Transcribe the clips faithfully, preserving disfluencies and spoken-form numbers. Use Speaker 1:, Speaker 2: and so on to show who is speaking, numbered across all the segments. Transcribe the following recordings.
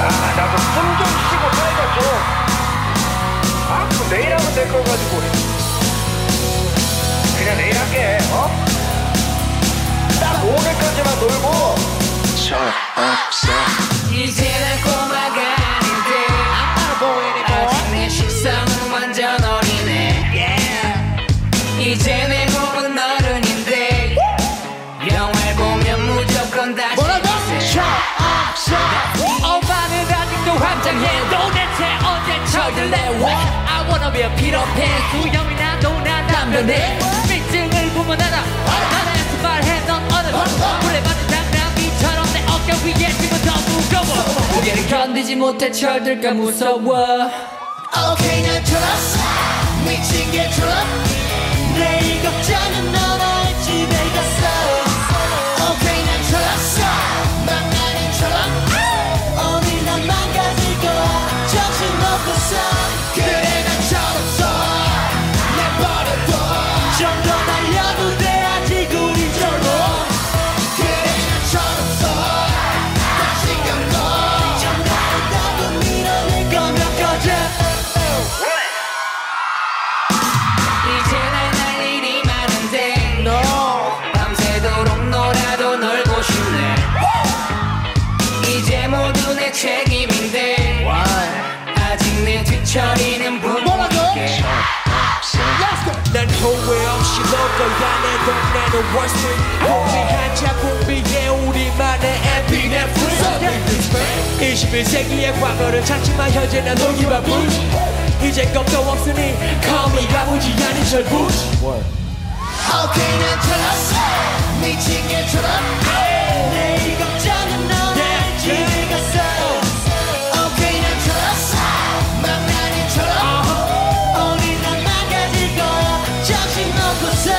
Speaker 1: 아 나도 숨 좀 쉬고 살자 좀. 아 그거 내일 하면 될 걸 가지고 그냥 내일 할게. 어? 딱 오늘까지만 놀고 저 없어.
Speaker 2: 이제는 꼬마가 아닌데 아직 내 식상은 완전 어리네. yeah. 이제 내 몸은 어른인데 영화를 보면 무조건 다시 저 없어. 오빠는 아직도 환장해. 도대체 언제 철들래. I wanna be a Peter Pan. 수염이나 노나 남편해. 밑증을 보면 알아. 나는 말해 넌 어느 물레받은 장난기처럼 내 어깨 위에 지금 더 무거워. 무게를 견디지 못해 철들까 무서워.
Speaker 3: 오케이 난 좋았어. 미친 게 좋아. 내일 걱정은 너나 집에 갔어. 오케이 난 좋았어. 망나니처럼 오늘 난 망가질 거야. 정신 놓고서 그래 난 철없어. 내버려둬. 좀 더 달려도 돼. 아직 우리 절로. 그래 난 철없어. 다시 겪어. 좀 다르다고 밀어낼 거면 꺼져.
Speaker 2: 이제 날 날 일이 많은데 no. 밤새도록 놀아도 놀고 싶네. 이제 모두 내 책임인데 아직 내 뒤처리는 부모님께.
Speaker 4: 난 후회 없이 먹어야 내 동네는 월스트리트. 봄이 한차 봄비에 우리만의 엠피넷 프리. 이십일 세기의 과거를 찾지만 현재 난 놀기 바쁜. 이제 겁도 없으니 call me 아버지 아닌 절부지.
Speaker 3: 오케이 난 좋았어. 미친 게 좋아. 내일 걱정은 너나 집에 갔어. 오케이 난 좋았어. 망나니처럼 오늘 난 망가질 거야. 정신 놓고서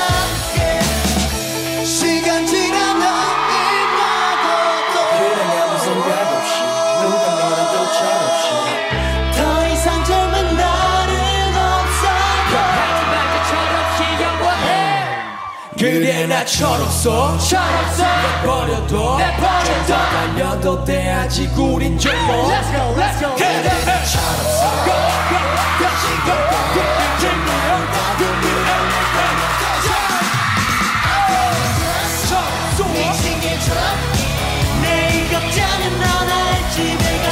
Speaker 3: 시간 지나면 일마고 또
Speaker 4: 그래 아무 생각 없이 누가 너는 또 철없이.
Speaker 3: 더 이상 젊은 날은 없어.
Speaker 2: 하지만 그 철없이 영원해.
Speaker 4: 그래 나 철없어.
Speaker 2: 철없어.
Speaker 4: 내버려둬.
Speaker 2: 내버려둬.
Speaker 4: 좀 더 달려도 돼. 아직 우린 젊어.
Speaker 2: Let's go, let's go.
Speaker 4: 그래 나 철없어. 다시 걷고
Speaker 3: 미친 게 좋아. 내일 걱정은 너나 집에